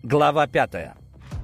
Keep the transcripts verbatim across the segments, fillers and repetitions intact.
Глава пятая.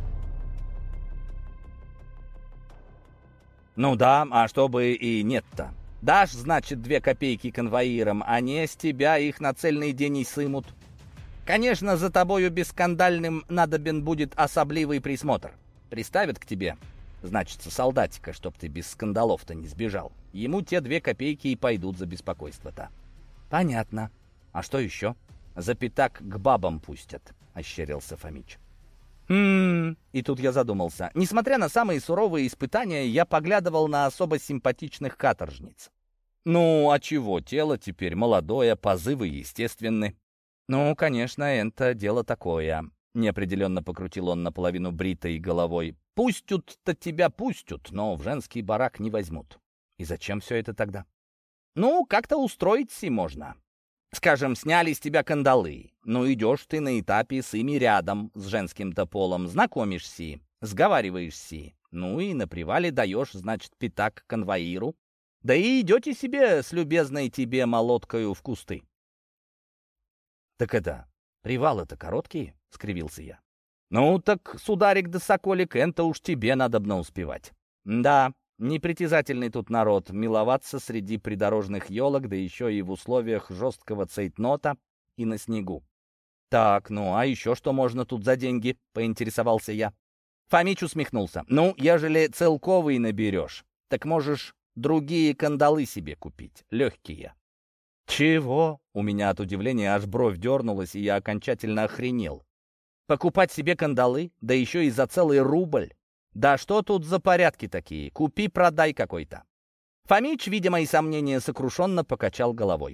Ну да, а чтобы и нет-то. Дашь, значит, две копейки конвоирам, а не с тебя их на цельный день и сымут. Конечно, за тобою бескандальным надобен будет особливый присмотр. Приставят к тебе, значится, солдатика, чтоб ты без скандалов-то не сбежал. Ему те две копейки и пойдут за беспокойство-то. Понятно. А что еще? За пятак к бабам пустят, ощерился Фомич. «Хм...» И тут я задумался. Несмотря на самые суровые испытания, я поглядывал на особо симпатичных каторжниц. Ну, а чего? Тело теперь молодое, позывы естественны. Ну, конечно, это дело такое. Неопределенно покрутил он наполовину бритой головой. Пустят-то тебя пустят, но в женский барак не возьмут. И зачем все это тогда? Ну, как-то устроить-си можно. Скажем, сняли с тебя кандалы. Ну, идешь ты на этапе с ими рядом, с женским-то полом, знакомишься, сговариваешься. Ну и на привале даешь, значит, пятак конвоиру. Да и идете себе с любезной тебе молоткою в кусты. Так это, привалы-то короткие, — скривился я. Ну, так, сударик да соколик, это уж тебе надобно успевать. Да, непритязательный тут народ, миловаться среди придорожных елок, да еще и в условиях жесткого цейтнота и на снегу. Так, ну а еще что можно тут за деньги, — поинтересовался я. Фомич усмехнулся. Ну, ежели целковый наберешь, так можешь другие кандалы себе купить, легкие. Чего? У меня от удивления аж бровь дернулась, и я окончательно охренел. Покупать себе кандалы, да еще и за целый рубль? Да что тут за порядки такие? Купи-продай какой-то. Фомич, видя мои сомнения, сокрушенно покачал головой.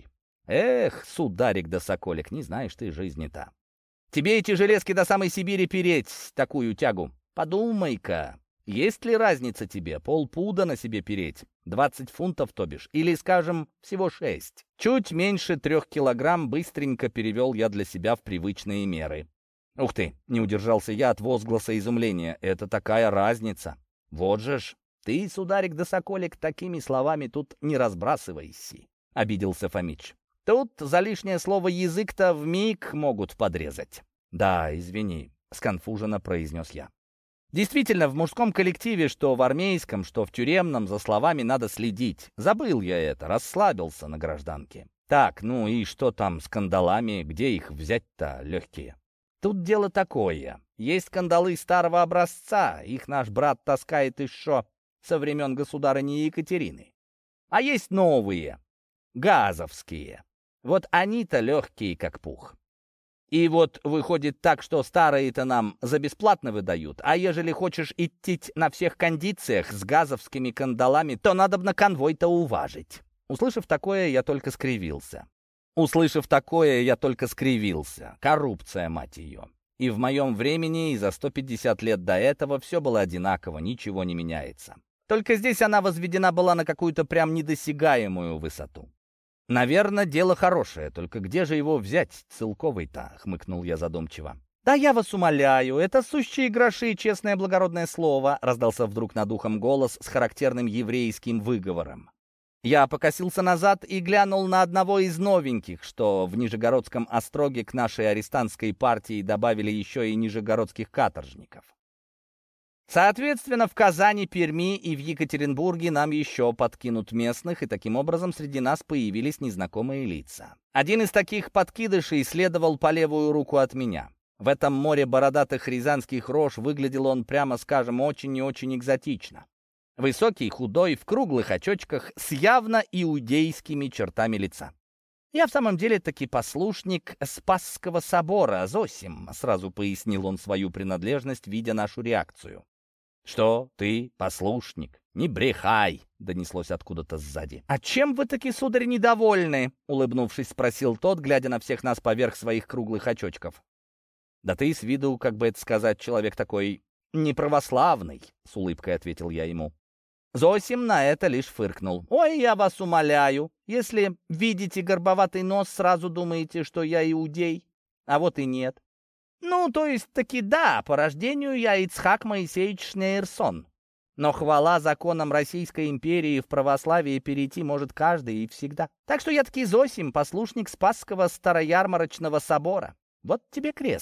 Эх, сударик да соколик, не знаешь ты жизни-то. Тебе эти железки до самой Сибири переть, такую тягу. Подумай-ка, есть ли разница тебе полпуда на себе переть? двадцать фунтов, то бишь, или, скажем, всего шесть. Чуть меньше трех килограмм быстренько перевел я для себя в привычные меры. Ух ты, не удержался я от возгласа изумления. Это такая разница. Вот же ж, ты, сударик да соколик, такими словами тут не разбрасывайся, обиделся Фомич. Тут за лишнее слово язык-то вмиг могут подрезать. Да, извини, сконфуженно произнес я. Действительно, в мужском коллективе, что в армейском, что в тюремном, за словами надо следить. Забыл я это, расслабился на гражданке. Так, ну и что там с кандалами, где их взять-то легкие? Тут дело такое. Есть кандалы старого образца, их наш брат таскает еще со времен государыни Екатерины. А есть новые, газовские. Вот они-то легкие, как пух. И вот выходит так, что старые-то нам за бесплатно выдают, а ежели хочешь идти на всех кондициях с газовскими кандалами, то надобно конвой-то уважить. Услышав такое, я только скривился. Услышав такое, я только скривился. Коррупция, мать ее. И в моем времени, и за сто пятьдесят лет до этого все было одинаково, ничего не меняется. Только здесь она возведена была на какую-то прям недосягаемую высоту. «Наверное, дело хорошее, только где же его взять, целковый-то?» — хмыкнул я задумчиво. «Да я вас умоляю, это сущие гроши, честное благородное слово», — раздался вдруг над ухом голос с характерным еврейским выговором. Я покосился назад и глянул на одного из новеньких, что в Нижегородском остроге к нашей арестантской партии добавили еще и нижегородских каторжников. Соответственно, в Казани, Перми и в Екатеринбурге нам еще подкинут местных, и таким образом среди нас появились незнакомые лица. Один из таких подкидышей следовал по левую руку от меня. В этом море бородатых рязанских рож выглядел он, прямо скажем, очень и очень экзотично. Высокий, худой, в круглых очочках, с явно иудейскими чертами лица. «Я в самом деле таки послушник Спасского собора, Зосим», — сразу пояснил он свою принадлежность, видя нашу реакцию. «Что, ты послушник? Не брехай!» — донеслось откуда-то сзади. «А чем вы таки, сударь, недовольны?» — улыбнувшись, спросил тот, глядя на всех нас поверх своих круглых очочков. «Да ты с виду, как бы это сказать, человек такой неправославный», — с улыбкой ответил я ему. Зосим на это лишь фыркнул. «Ой, я вас умоляю, если видите горбоватый нос, сразу думаете, что я иудей, а вот и нет. Ну, то есть таки да, по рождению я Ицхак Моисеевич Шнейрсон. Но хвала законам Российской империи, в православие перейти может каждый и всегда. Так что я таки Зосим, послушник Спасского Староярмарочного собора. Вот тебе крест».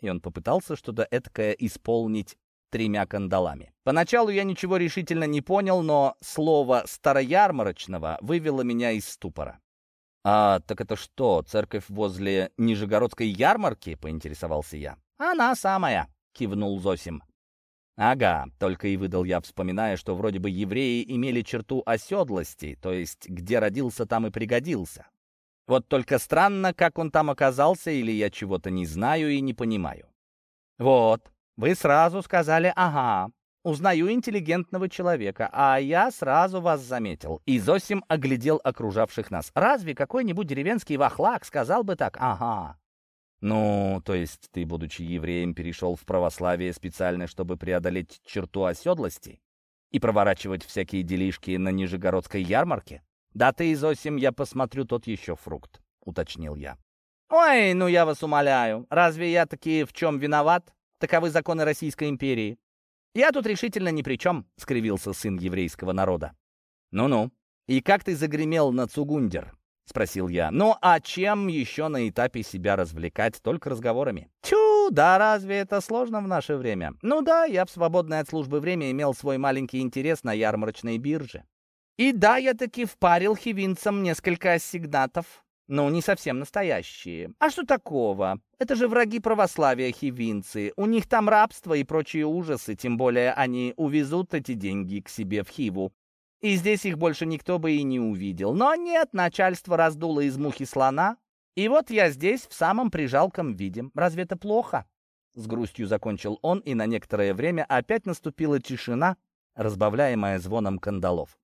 и он попытался что-то эткое исполнить тремя кандалами. Поначалу я ничего решительно не понял, но слово «староярмарочного» вывело меня из ступора. «А, так это что, церковь возле Нижегородской ярмарки?» — поинтересовался я. «Она самая», — кивнул Зосим. «Ага», — только и выдал я, вспоминая, что вроде бы евреи имели черту оседлости, то есть где родился, там и пригодился. Вот только странно, как он там оказался, или я чего-то не знаю и не понимаю. «Вот, вы сразу сказали «ага». Узнаю интеллигентного человека, а я сразу вас заметил». И Зосим оглядел окружавших нас. «Разве какой-нибудь деревенский вахлак сказал бы так «ага»?» «Ну, то есть ты, будучи евреем, перешел в православие специально, чтобы преодолеть черту оседлости и проворачивать всякие делишки на Нижегородской ярмарке?» «Да ты, Зосим, я посмотрю, тот еще фрукт», — уточнил я. «Ой, ну я вас умоляю, разве я таки в чем виноват? Таковы законы Российской империи. Я тут решительно ни при чем», — скривился сын еврейского народа. «Ну-ну, и как ты загремел на Цугундер?» — спросил я. «Ну, а чем еще на этапе себя развлекать? Только разговорами». «Тю, да разве это сложно в наше время?» «Ну да, я в свободное от службы время имел свой маленький интерес на ярмарочной бирже. И да, я таки впарил хивинцам несколько ассигнатов. Ну, не совсем настоящие. А что такого? Это же враги православия хивинцы. У них там рабство и прочие ужасы, тем более они увезут эти деньги к себе в Хиву. И здесь их больше никто бы и не увидел. Но нет, начальство раздуло из мухи слона. И вот я здесь в самом прижалком виде. Разве это плохо?» С грустью закончил он, и на некоторое время опять наступила тишина, разбавляемая звоном кандалов.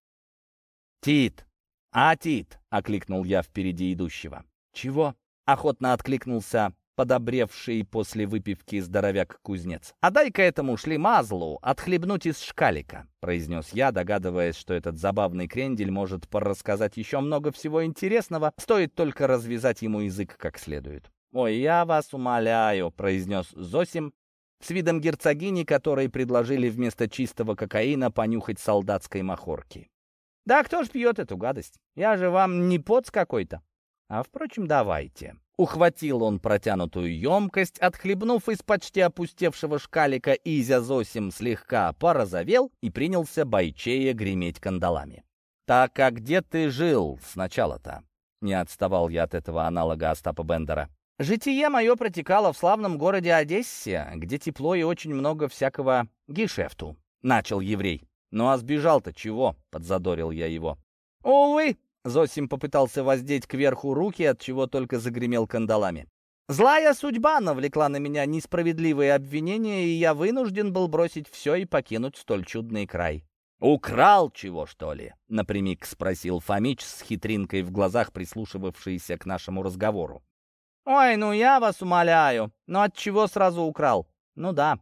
«Тит! А, Тит!» — окликнул я впереди идущего. «Чего?» — охотно откликнулся подобревший после выпивки здоровяк-кузнец. «А дай-ка этому шлемазлу отхлебнуть из шкалика», — произнес я, догадываясь, что этот забавный крендель может порассказать еще много всего интересного, стоит только развязать ему язык как следует. «Ой, я вас умоляю», — произнес Зосим с видом герцогини, которой предложили вместо чистого кокаина понюхать солдатской махорки. «Да кто ж пьет эту гадость? Я же вам не поц какой-то. А, впрочем, давайте». Ухватил он протянутую емкость, отхлебнув из почти опустевшего шкалика, Изя Зосим слегка порозовел и принялся бойчее греметь кандалами. «Так, а где ты жил сначала-то?» Не отставал я от этого аналога Остапа Бендера. «Житие мое протекало в славном городе Одессе, где тепло и очень много всякого гешефту», — начал еврей. «Ну а сбежал-то чего?» — подзадорил я его. «Увы!» — Зосим попытался воздеть кверху руки, от чего только загремел кандалами. «Злая судьба навлекла на меня несправедливые обвинения, и я вынужден был бросить все и покинуть столь чудный край». «Украл чего, что ли?» — напрямик спросил Фомич с хитринкой в глазах, прислушивавшийся к нашему разговору. «Ой, ну я вас умоляю, но от чего сразу украл? Ну да,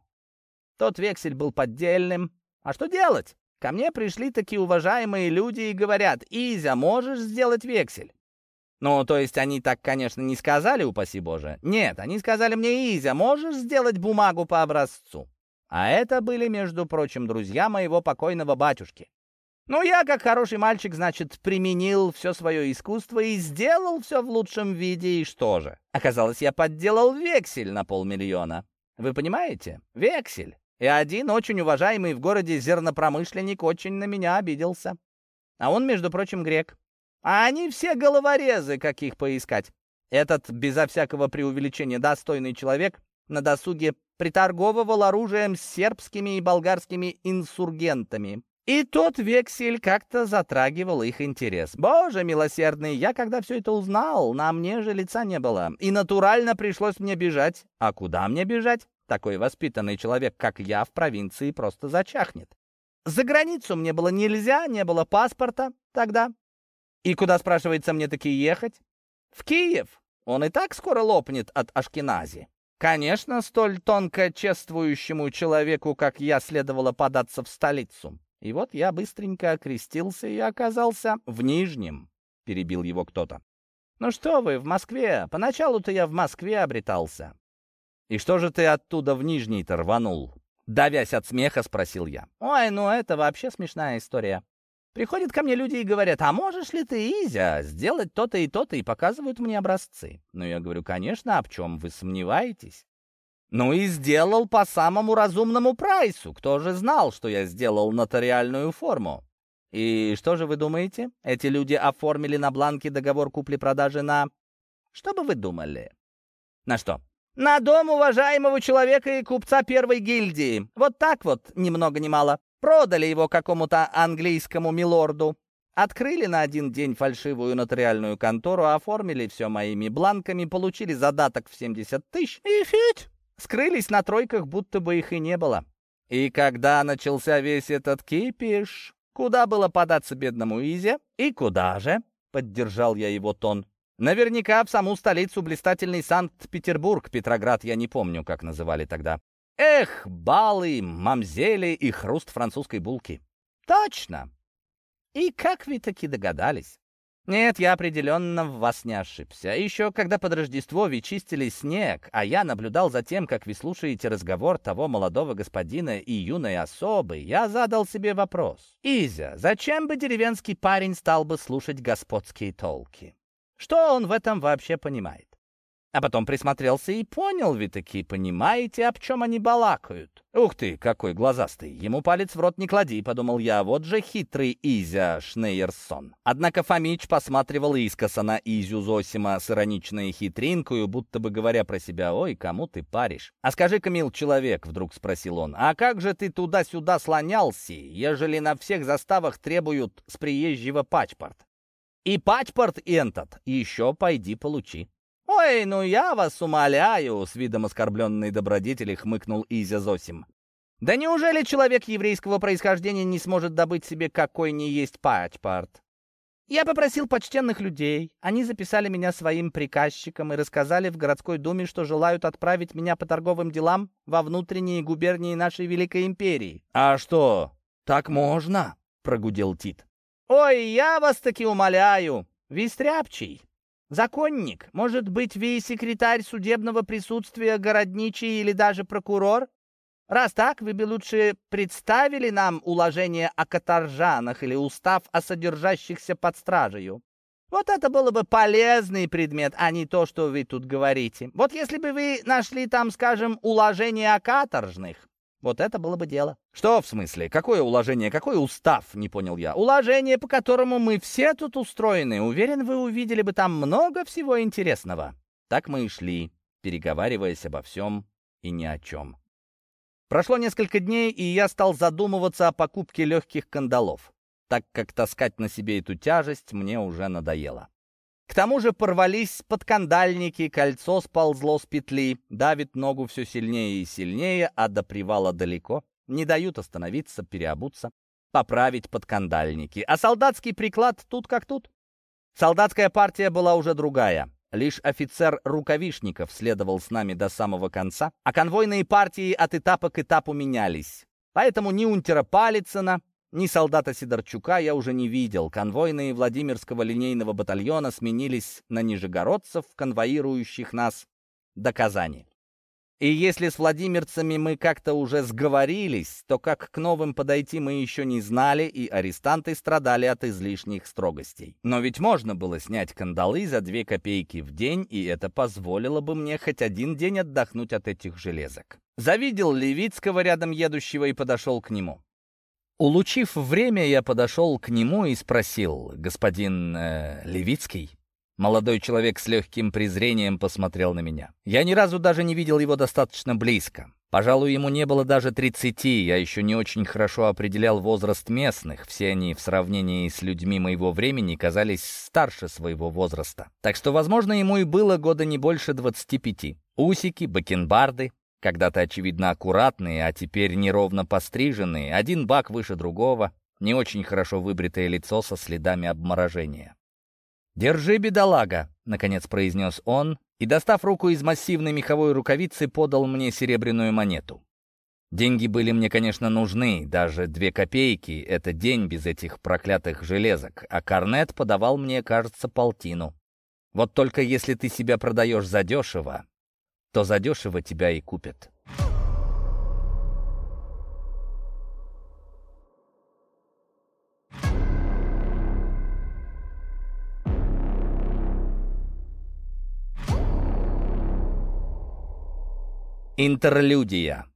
тот вексель был поддельным. А что делать? Ко мне пришли такие уважаемые люди и говорят: «Изя, можешь сделать вексель?» Ну, то есть они так, конечно, не сказали, упаси Боже. Нет, они сказали мне: «Изя, можешь сделать бумагу по образцу?» А это были, между прочим, друзья моего покойного батюшки. Ну, я, как хороший мальчик, значит, применил все свое искусство и сделал все в лучшем виде, и что же? Оказалось, я подделал вексель на полмиллиона. Вы понимаете? Вексель. И один очень уважаемый в городе зернопромышленник очень на меня обиделся. А он, между прочим, грек. А они все головорезы, как их поискать. Этот, безо всякого преувеличения, достойный человек на досуге приторговывал оружием с сербскими и болгарскими инсургентами. И тот вексель как-то затрагивал их интерес. Боже милосердный, я когда все это узнал, на мне же лица не было. И натурально пришлось мне бежать. А куда мне бежать? Такой воспитанный человек, как я, в провинции просто зачахнет. За границу мне было нельзя, не было паспорта тогда. И куда, спрашивается, мне таки ехать? В Киев. Он и так скоро лопнет от Ашкенази. Конечно, столь тонко чествующему человеку, как я, следовало податься в столицу. И вот я быстренько окрестился и оказался в Нижнем, перебил его кто-то. Ну что вы, в Москве. Поначалу-то я в Москве обретался. И что же ты оттуда в Нижний-то рванул? Давясь от смеха, спросил я. Ой, ну это вообще смешная история. Приходят ко мне люди и говорят: «А можешь ли ты, Изя, сделать то-то и то-то?» И показывают мне образцы. Ну, я говорю: «Конечно, а в чем вы сомневаетесь?» Ну и сделал по самому разумному прайсу. Кто же знал, что я сделал нотариальную форму? И что же вы думаете? Эти люди оформили на бланке договор купли-продажи на... Что бы вы думали? На что? На дом уважаемого человека и купца первой гильдии. Вот так вот, ни много ни мало. Продали его какому-то английскому милорду. Открыли на один день фальшивую нотариальную контору, оформили все моими бланками, получили задаток в семьдесят тысяч и фить! Скрылись на тройках, будто бы их и не было. И когда начался весь этот кипиш, куда было податься бедному Изе? И куда же? Поддержал я его тон. Наверняка в саму столицу, блистательный Санкт-Петербург, Петроград, я не помню, как называли тогда. Эх, балы, мамзели и хруст французской булки. Точно. И как вы таки догадались? Нет, я определенно в вас не ошибся. Еще когда под Рождество вы чистили снег, а я наблюдал за тем, как вы слушаете разговор того молодого господина и юной особы, я задал себе вопрос. Изя, зачем бы деревенский парень стал бы слушать господские толки? Что он в этом вообще понимает? А потом присмотрелся и понял, вы таки понимаете, об чем они балакают. Ух ты, какой глазастый. Ему палец в рот не клади, подумал я. Вот же хитрый Изя Шнейерсон. Однако Фомич посматривал искоса на Изю Зосима с ироничной хитринкою, будто бы говоря про себя: «Ой, кому ты паришь?» «А скажи-ка, мил человек», — вдруг спросил он, «а как же ты туда-сюда слонялся, ежели на всех заставах требуют с приезжего пачпорт? И пачпорт этот еще пойди получи». «Ой, ну я вас умоляю», — с видом оскорбленной добродетели хмыкнул Изя Зосим. «Да неужели человек еврейского происхождения не сможет добыть себе какой ни есть пачпорт? Я попросил почтенных людей, они записали меня своим приказчиком и рассказали в городской думе, что желают отправить меня по торговым делам во внутренние губернии нашей Великой Империи». «А что, так можно?» — прогудел Тит. «Ой, я вас таки умоляю, вы стряпчий. Законник, может быть, вы секретарь судебного присутствия, городничий или даже прокурор? Раз так, вы бы лучше представили нам уложение о каторжанах или устав о содержащихся под стражею. Вот это было бы полезный предмет, а не то, что вы тут говорите. Вот если бы вы нашли там, скажем, уложение о каторжных, вот это было бы дело». «Что в смысле? Какое уложение? Какой устав?» — не понял я. «Уложение, по которому мы все тут устроены. Уверен, вы увидели бы там много всего интересного». Так мы и шли, переговариваясь обо всем и ни о чем. Прошло несколько дней, и я стал задумываться о покупке легких кандалов, так как таскать на себе эту тяжесть мне уже надоело. К тому же порвались подкандальники, кольцо сползло с петли, давит ногу все сильнее и сильнее, а до привала далеко. Не дают остановиться, переобуться, поправить подкандальники. А солдатский приклад тут как тут. Солдатская партия была уже другая. Лишь офицер Рукавишников следовал с нами до самого конца, а конвойные партии от этапа к этапу менялись. Поэтому ни унтера Палицына, ни солдата Сидорчука я уже не видел. Конвойные Владимирского линейного батальона сменились на нижегородцев, конвоирующих нас до Казани. И если с владимирцами мы как-то уже сговорились, то как к новым подойти мы еще не знали, и арестанты страдали от излишних строгостей. Но ведь можно было снять кандалы за две копейки в день, и это позволило бы мне хоть один день отдохнуть от этих железок. Завидел Левицкого рядом едущего и подошел к нему. Улучив время, я подошел к нему и спросил: «Господин э, Левицкий?» Молодой человек с легким презрением посмотрел на меня. Я ни разу даже не видел его достаточно близко. Пожалуй, ему не было даже тридцати, я еще не очень хорошо определял возраст местных. Все они в сравнении с людьми моего времени казались старше своего возраста. Так что, возможно, ему и было года не больше двадцати пяти. Усики, бакенбарды, когда-то, очевидно, аккуратные, а теперь неровно постриженные, один бак выше другого, не очень хорошо выбритое лицо со следами обморожения. «Держи, бедолага», — наконец произнес он, и, достав руку из массивной меховой рукавицы, подал мне серебряную монету. Деньги были мне, конечно, нужны, даже две копейки — это день без этих проклятых железок, а корнет подавал мне, кажется, полтину. Вот только если ты себя продаешь задешево, то задешево тебя и купят. Интерлюдия.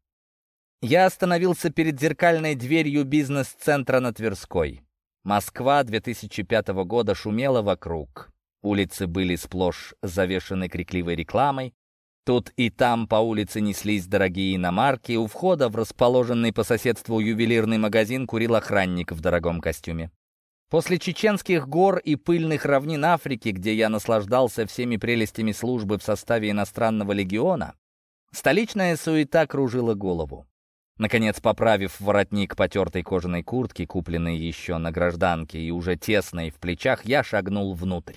Я остановился перед зеркальной дверью бизнес-центра на Тверской. Москва две тысячи пятого года шумела вокруг. Улицы были сплошь завешаны крикливой рекламой. Тут и там по улице неслись дорогие иномарки. У входа в расположенный по соседству ювелирный магазин курил охранник в дорогом костюме. После чеченских гор и пыльных равнин Африки, где я наслаждался всеми прелестями службы в составе иностранного легиона, столичная суета кружила голову. Наконец, поправив воротник потертой кожаной куртки, купленной еще на гражданке и уже тесной в плечах, я шагнул внутрь.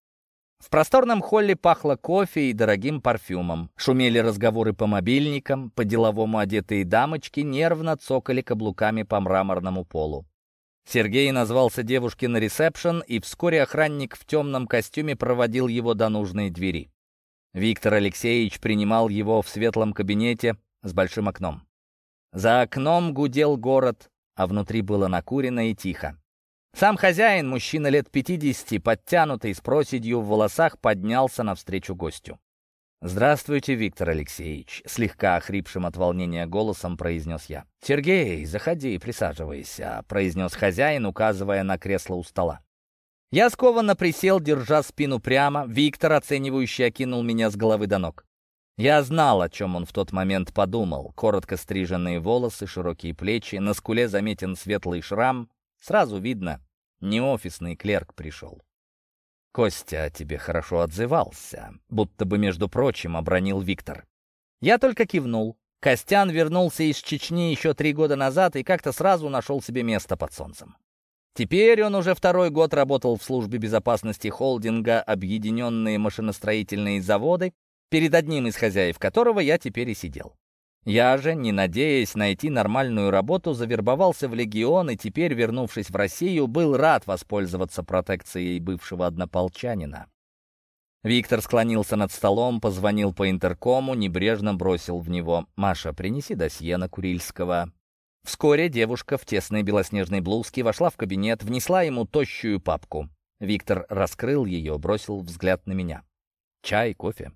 В просторном холле пахло кофе и дорогим парфюмом. Шумели разговоры по мобильникам, по-деловому одетые дамочки нервно цокали каблуками по мраморному полу. Сергей назвался девушке на ресепшн, и вскоре охранник в темном костюме проводил его до нужной двери. Виктор Алексеевич принимал его в светлом кабинете с большим окном. За окном гудел город, а внутри было накурено и тихо. Сам хозяин, мужчина лет пятидесяти, подтянутый, с проседью в волосах, поднялся навстречу гостю. «Здравствуйте, Виктор Алексеевич», — слегка охрипшим от волнения голосом произнес я. «Сергей, заходи, присаживайся», — произнес хозяин, указывая на кресло у стола. Я скованно присел, держа спину прямо. Виктор, оценивающе, окинул меня с головы до ног. Я знал, о чем он в тот момент подумал. Коротко стриженные волосы, широкие плечи, на скуле заметен светлый шрам. Сразу видно, не офисный клерк пришел. «Костя о тебе хорошо отзывался», будто бы, между прочим, обронил Виктор. Я только кивнул. Костян вернулся из Чечни еще три года назад и как-то сразу нашел себе место под солнцем. Теперь он уже второй год работал в службе безопасности холдинга «Объединенные машиностроительные заводы», перед одним из хозяев которого я теперь и сидел. Я же, не надеясь найти нормальную работу, завербовался в легион и теперь, вернувшись в Россию, был рад воспользоваться протекцией бывшего однополчанина. Виктор склонился над столом, позвонил по интеркому, небрежно бросил в него: «Маша, принеси досье на Курильского». Вскоре девушка в тесной белоснежной блузке вошла в кабинет, внесла ему тощую папку. Виктор раскрыл ее, бросил взгляд на меня. «Чай, кофе?»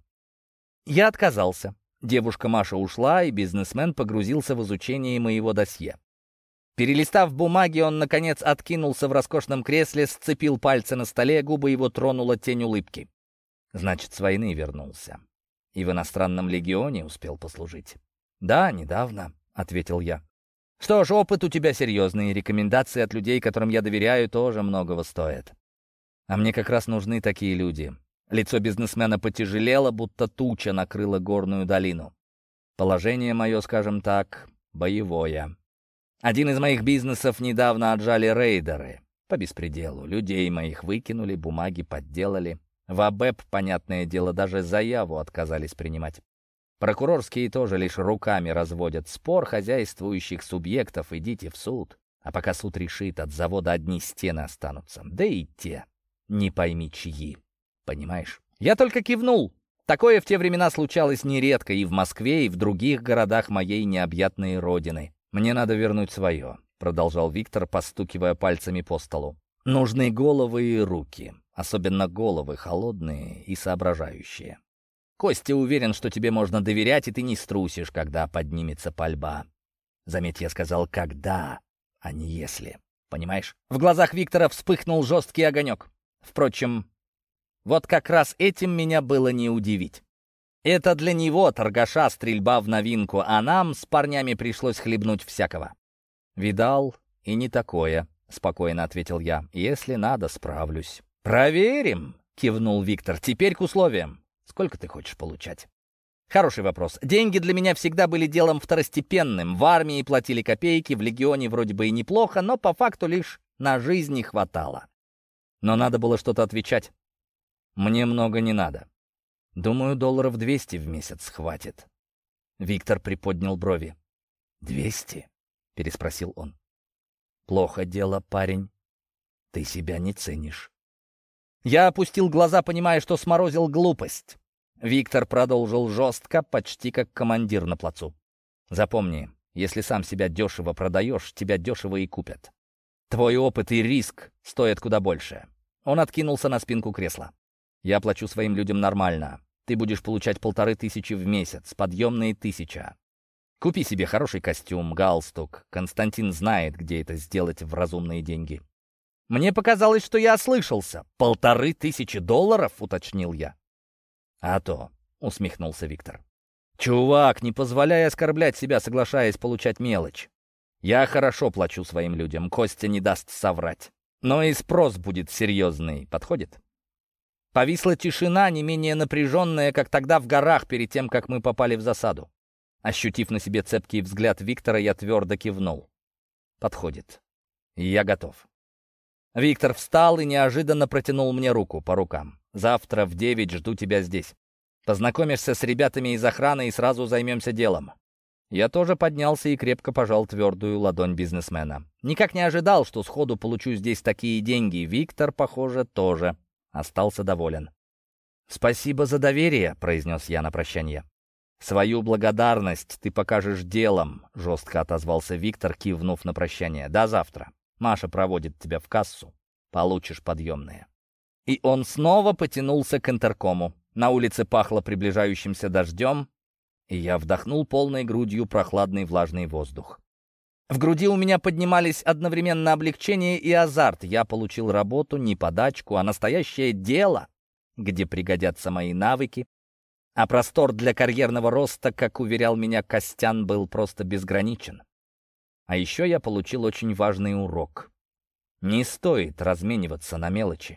Я отказался. Девушка Маша ушла, и бизнесмен погрузился в изучение моего досье. Перелистав бумаги, он, наконец, откинулся в роскошном кресле, сцепил пальцы на столе, губы его тронула тень улыбки. «Значит, с войны вернулся. И в иностранном легионе успел послужить?» «Да, недавно», — ответил я. «Что ж, опыт у тебя серьезный, рекомендации от людей, которым я доверяю, тоже многого стоят. А мне как раз нужны такие люди». Лицо бизнесмена потяжелело, будто туча накрыла горную долину. Положение мое, скажем так, боевое. Один из моих бизнесов недавно отжали рейдеры. По беспределу. Людей моих выкинули, бумаги подделали. В АБЭП, понятное дело, даже заяву отказались принимать. Прокурорские тоже лишь руками разводят. Спор хозяйствующих субъектов, идите в суд. А пока суд решит, от завода одни стены останутся. Да и те, не пойми чьи. Понимаешь? Я только кивнул. Такое в те времена случалось нередко и в Москве, и в других городах моей необъятной родины. «Мне надо вернуть свое», — продолжал Виктор, постукивая пальцами по столу. «Нужны головы и руки, особенно головы холодные и соображающие. Костя уверен, что тебе можно доверять, и ты не струсишь, когда поднимется пальба. Заметь, я сказал «когда», а не «если». Понимаешь?» В глазах Виктора вспыхнул жесткий огонек. Впрочем, вот как раз этим меня было не удивить. Это для него, торгаша, стрельба в новинку, а нам с парнями пришлось хлебнуть всякого. «Видал, и не такое», — спокойно ответил я. «Если надо, справлюсь». «Проверим», — кивнул Виктор. «Теперь к условиям. Сколько ты хочешь получать?» Хороший вопрос. Деньги для меня всегда были делом второстепенным. В армии платили копейки, в легионе вроде бы и неплохо, но по факту лишь на жизнь не хватало. Но надо было что-то отвечать. «Мне много не надо. Думаю, долларов двести в месяц хватит». Виктор приподнял брови. «Двести?» — переспросил он. «Плохо дело, парень. Ты себя не ценишь». Я опустил глаза, понимая, что сморозил глупость. Виктор продолжил жестко, почти как командир на плацу. «Запомни, если сам себя дешево продаешь, тебя дешево и купят. Твой опыт и риск стоят куда больше». Он откинулся на спинку кресла. «Я плачу своим людям нормально. Ты будешь получать полторы тысячи в месяц, подъемные тысяча. Купи себе хороший костюм, галстук. Константин знает, где это сделать в разумные деньги». Мне показалось, что я ослышался. «Полторы тысячи долларов?» — уточнил я. «А то», — усмехнулся Виктор. «Чувак, не позволяй оскорблять себя, соглашаясь получать мелочь. Я хорошо плачу своим людям, Костя не даст соврать. Но и спрос будет серьезный. Подходит?» Повисла тишина, не менее напряженная, как тогда в горах, перед тем, как мы попали в засаду. Ощутив на себе цепкий взгляд Виктора, я твердо кивнул. «Подходит. Я готов». Виктор встал и неожиданно протянул мне руку по рукам. «Завтра в девять жду тебя здесь. Познакомишься с ребятами из охраны и сразу займемся делом». Я тоже поднялся и крепко пожал твердую ладонь бизнесмена. Никак не ожидал, что сходу получу здесь такие деньги. Виктор, похоже, тоже остался доволен. «Спасибо за доверие», — произнес я на прощание. «Свою благодарность ты покажешь делом», — жестко отозвался Виктор, кивнув на прощание. «До завтра. Маша проводит тебя в кассу. Получишь подъемные». И он снова потянулся к интеркому. На улице пахло приближающимся дождем, и я вдохнул полной грудью прохладный влажный воздух. В груди у меня поднимались одновременно облегчение и азарт. Я получил работу, не подачку, а настоящее дело, где пригодятся мои навыки. А простор для карьерного роста, как уверял меня Костян, был просто безграничен. А еще я получил очень важный урок. Не стоит размениваться на мелочи.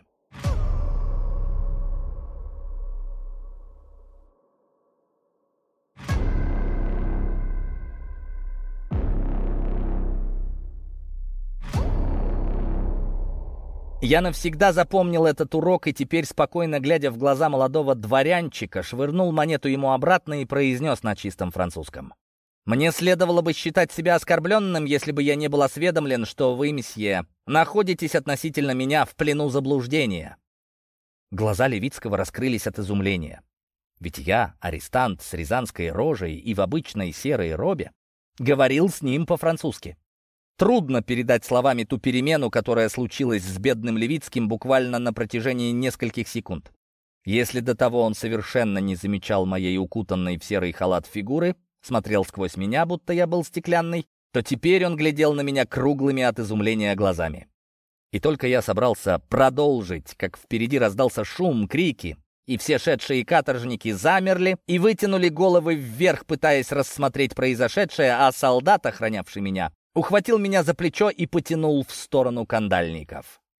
Я навсегда запомнил этот урок и теперь, спокойно глядя в глаза молодого дворянчика, швырнул монету ему обратно и произнес на чистом французском: «Мне следовало бы считать себя оскорбленным, если бы я не был осведомлен, что вы, месье, находитесь относительно меня в плену заблуждения». Глаза Левицкого раскрылись от изумления. Ведь я, арестант с рязанской рожей и в обычной серой робе, говорил с ним по-французски. Трудно передать словами ту перемену, которая случилась с бедным Левицким буквально на протяжении нескольких секунд. Если до того он совершенно не замечал моей укутанной в серый халат фигуры, смотрел сквозь меня, будто я был стеклянный, то теперь он глядел на меня круглыми от изумления глазами. И только я собрался продолжить, как впереди раздался шум, крики, и все шедшие каторжники замерли и вытянули головы вверх, пытаясь рассмотреть произошедшее, а солдат, охранявший меня, ухватил меня за плечо и потянул в сторону кандальников.